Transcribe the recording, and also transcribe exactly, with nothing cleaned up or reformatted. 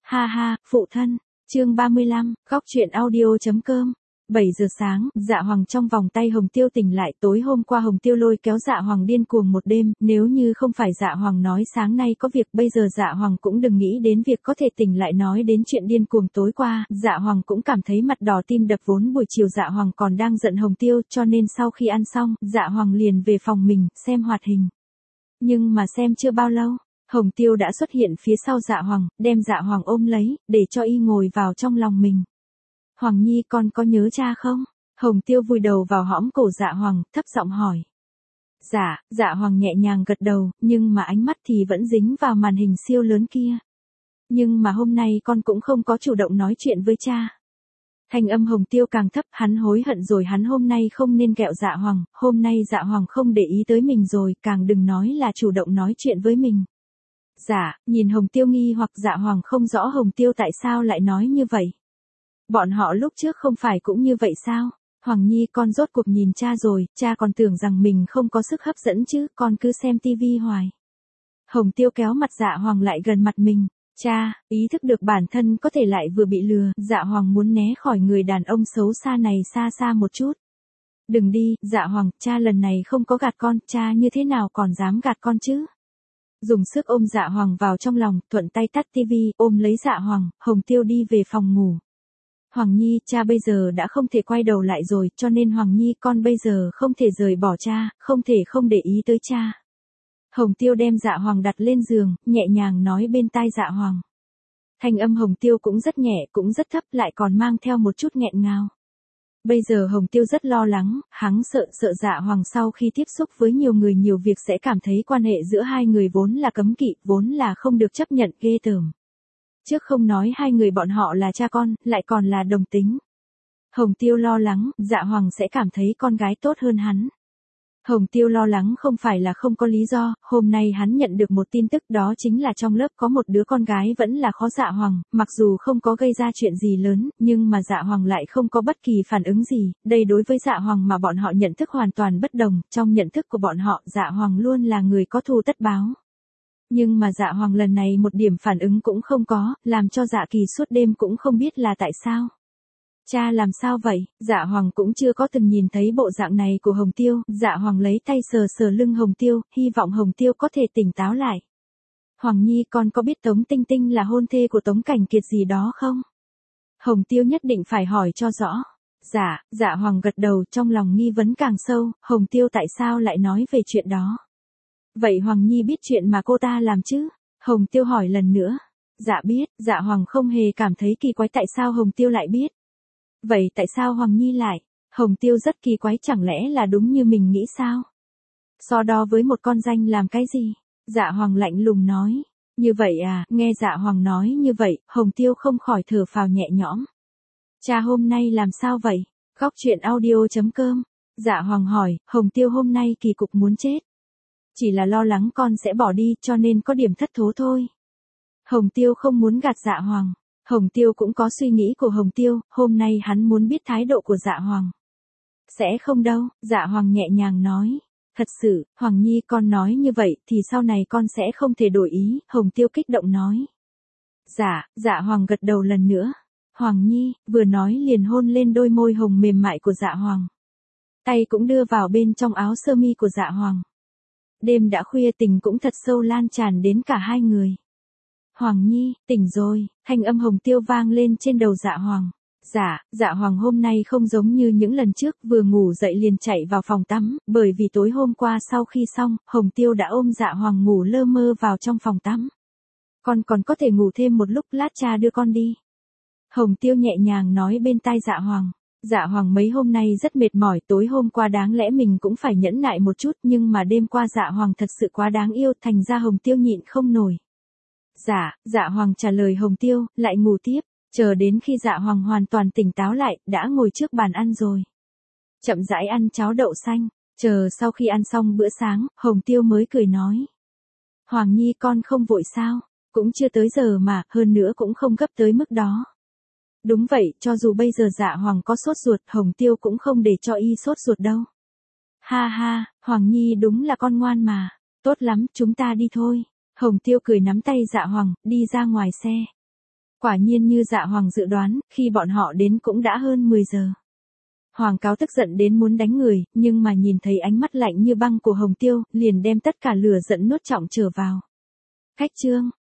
Ha ha, phụ thân. Chương ba mươi lăm, góc truyện audio.com. bảy giờ sáng, Dạ Hoàng trong vòng tay Hồng Tiêu tỉnh lại. Tối hôm qua Hồng Tiêu lôi kéo Dạ Hoàng điên cuồng một đêm, nếu như không phải Dạ Hoàng nói sáng nay có việc, bây giờ Dạ Hoàng cũng đừng nghĩ đến việc có thể tỉnh lại nói đến chuyện điên cuồng tối qua. Dạ Hoàng cũng cảm thấy mặt đỏ tim đập, vốn buổi chiều Dạ Hoàng còn đang giận Hồng Tiêu, cho nên sau khi ăn xong, Dạ Hoàng liền về phòng mình, xem hoạt hình. Nhưng mà xem chưa bao lâu, Hồng Tiêu đã xuất hiện phía sau Dạ Hoàng, đem Dạ Hoàng ôm lấy, để cho y ngồi vào trong lòng mình. Hoàng Nhi, con có nhớ cha không? Hồng Tiêu vùi đầu vào hõm cổ Dạ Hoàng, thấp giọng hỏi. Dạ, Dạ Hoàng nhẹ nhàng gật đầu, nhưng mà ánh mắt thì vẫn dính vào màn hình siêu lớn kia. Nhưng mà hôm nay con cũng không có chủ động nói chuyện với cha. Thanh âm Hồng Tiêu càng thấp, hắn hối hận rồi, hắn hôm nay không nên kẹo Dạ Hoàng, hôm nay Dạ Hoàng không để ý tới mình rồi, càng đừng nói là chủ động nói chuyện với mình. Dạ, nhìn Hồng Tiêu nghi hoặc, Dạ Hoàng không rõ Hồng Tiêu tại sao lại nói như vậy. Bọn họ lúc trước không phải cũng như vậy sao? Hoàng Nhi, con rốt cuộc nhìn cha rồi, cha còn tưởng rằng mình không có sức hấp dẫn chứ, con cứ xem tivi hoài. Hồng Tiêu kéo mặt Dạ Hoàng lại gần mặt mình. Cha, ý thức được bản thân có thể lại vừa bị lừa, Dạ Hoàng muốn né khỏi người đàn ông xấu xa này xa xa một chút. Đừng đi, Dạ Hoàng, cha lần này không có gạt con, cha như thế nào còn dám gạt con chứ? Dùng sức ôm Dạ Hoàng vào trong lòng, thuận tay tắt tivi, ôm lấy Dạ Hoàng, Hồng Tiêu đi về phòng ngủ. Hoàng Nhi, cha bây giờ đã không thể quay đầu lại rồi, cho nên Hoàng Nhi, con bây giờ không thể rời bỏ cha, không thể không để ý tới cha. Hồng Tiêu đem Dạ Hoàng đặt lên giường, nhẹ nhàng nói bên tai Dạ Hoàng. Thanh âm Hồng Tiêu cũng rất nhẹ, cũng rất thấp, lại còn mang theo một chút nghẹn ngào. Bây giờ Hồng Tiêu rất lo lắng, hắn sợ sợ Dạ Hoàng sau khi tiếp xúc với nhiều người nhiều việc sẽ cảm thấy quan hệ giữa hai người vốn là cấm kỵ, vốn là không được chấp nhận, ghê tởm. Trước không nói hai người bọn họ là cha con, lại còn là đồng tính. Hồng Tiêu lo lắng, Dạ Hoàng sẽ cảm thấy con gái tốt hơn hắn. Hồng Tiêu lo lắng không phải là không có lý do, hôm nay hắn nhận được một tin tức, đó chính là trong lớp có một đứa con gái vẫn là khó Dạ Hoàng, mặc dù không có gây ra chuyện gì lớn, nhưng mà Dạ Hoàng lại không có bất kỳ phản ứng gì, đây đối với Dạ Hoàng mà bọn họ nhận thức hoàn toàn bất đồng, trong nhận thức của bọn họ, Dạ Hoàng luôn là người có thù tất báo. Nhưng mà Dạ Hoàng lần này một điểm phản ứng cũng không có, làm cho Dạ Kỳ suốt đêm cũng không biết là tại sao. Cha làm sao vậy? Dạ Hoàng cũng chưa có từng nhìn thấy bộ dạng này của Hồng Tiêu, Dạ Hoàng lấy tay sờ sờ lưng Hồng Tiêu, hy vọng Hồng Tiêu có thể tỉnh táo lại. Hoàng Nhi, con có biết Tống Tinh Tinh là hôn thê của Tống Cảnh Kiệt gì đó không? Hồng Tiêu nhất định phải hỏi cho rõ. Dạ, Dạ Hoàng gật đầu, trong lòng nghi vấn càng sâu, Hồng Tiêu tại sao lại nói về chuyện đó? Vậy Hoàng Nhi biết chuyện mà cô ta làm chứ? Hồng Tiêu hỏi lần nữa. Dạ biết, Dạ Hoàng không hề cảm thấy kỳ quái tại sao Hồng Tiêu lại biết. Vậy tại sao Hoàng Nhi lại? Hồng Tiêu rất kỳ quái, chẳng lẽ là đúng như mình nghĩ sao? So đo với một con danh làm cái gì? Dạ Hoàng lạnh lùng nói. Như vậy à, nghe Dạ Hoàng nói như vậy, Hồng Tiêu không khỏi thở phào nhẹ nhõm. Cha hôm nay làm sao vậy? Góc truyện audio.com. Dạ Hoàng hỏi, Hồng Tiêu hôm nay kỳ cục muốn chết. Chỉ là lo lắng con sẽ bỏ đi, cho nên có điểm thất thố thôi. Hồng Tiêu không muốn gạt Dạ Hoàng. Hồng Tiêu cũng có suy nghĩ của Hồng Tiêu, hôm nay hắn muốn biết thái độ của Dạ Hoàng. Sẽ không đâu, Dạ Hoàng nhẹ nhàng nói. Thật sự, Hoàng Nhi, con nói như vậy thì sau này con sẽ không thể đổi ý, Hồng Tiêu kích động nói. Dạ, Dạ Hoàng gật đầu lần nữa. Hoàng Nhi, vừa nói liền hôn lên đôi môi hồng mềm mại của Dạ Hoàng. Tay cũng đưa vào bên trong áo sơ mi của Dạ Hoàng. Đêm đã khuya, tình cũng thật sâu lan tràn đến cả hai người. Hoàng Nhi, tỉnh rồi, thanh âm Hồng Tiêu vang lên trên đầu Dạ Hoàng. Dạ, Dạ Hoàng hôm nay không giống như những lần trước, vừa ngủ dậy liền chạy vào phòng tắm, bởi vì tối hôm qua sau khi xong, Hồng Tiêu đã ôm Dạ Hoàng ngủ lơ mơ vào trong phòng tắm. Con còn có thể ngủ thêm một lúc, lát cha đưa con đi. Hồng Tiêu nhẹ nhàng nói bên tai Dạ Hoàng. Dạ Hoàng mấy hôm nay rất mệt mỏi, tối hôm qua đáng lẽ mình cũng phải nhẫn nại một chút, nhưng mà đêm qua Dạ Hoàng thật sự quá đáng yêu, thành ra Hồng Tiêu nhịn không nổi. Dạ, Dạ Hoàng trả lời Hồng Tiêu, lại ngủ tiếp, chờ đến khi Dạ Hoàng hoàn toàn tỉnh táo lại, đã ngồi trước bàn ăn rồi. Chậm rãi ăn cháo đậu xanh, chờ sau khi ăn xong bữa sáng, Hồng Tiêu mới cười nói. Hoàng Nhi, con không vội sao, cũng chưa tới giờ mà, hơn nữa cũng không gấp tới mức đó. Đúng vậy, cho dù bây giờ Dạ Hoàng có sốt ruột, Hồng Tiêu cũng không để cho y sốt ruột đâu. Ha ha, Hoàng Nhi đúng là con ngoan mà, tốt lắm, chúng ta đi thôi. Hồng Tiêu cười nắm tay Dạ Hoàng, đi ra ngoài xe. Quả nhiên như Dạ Hoàng dự đoán, khi bọn họ đến cũng đã hơn mười giờ. Hoàng Cáo tức giận đến muốn đánh người, nhưng mà nhìn thấy ánh mắt lạnh như băng của Hồng Tiêu, liền đem tất cả lửa giận nuốt trọng trở vào. Khách Trương,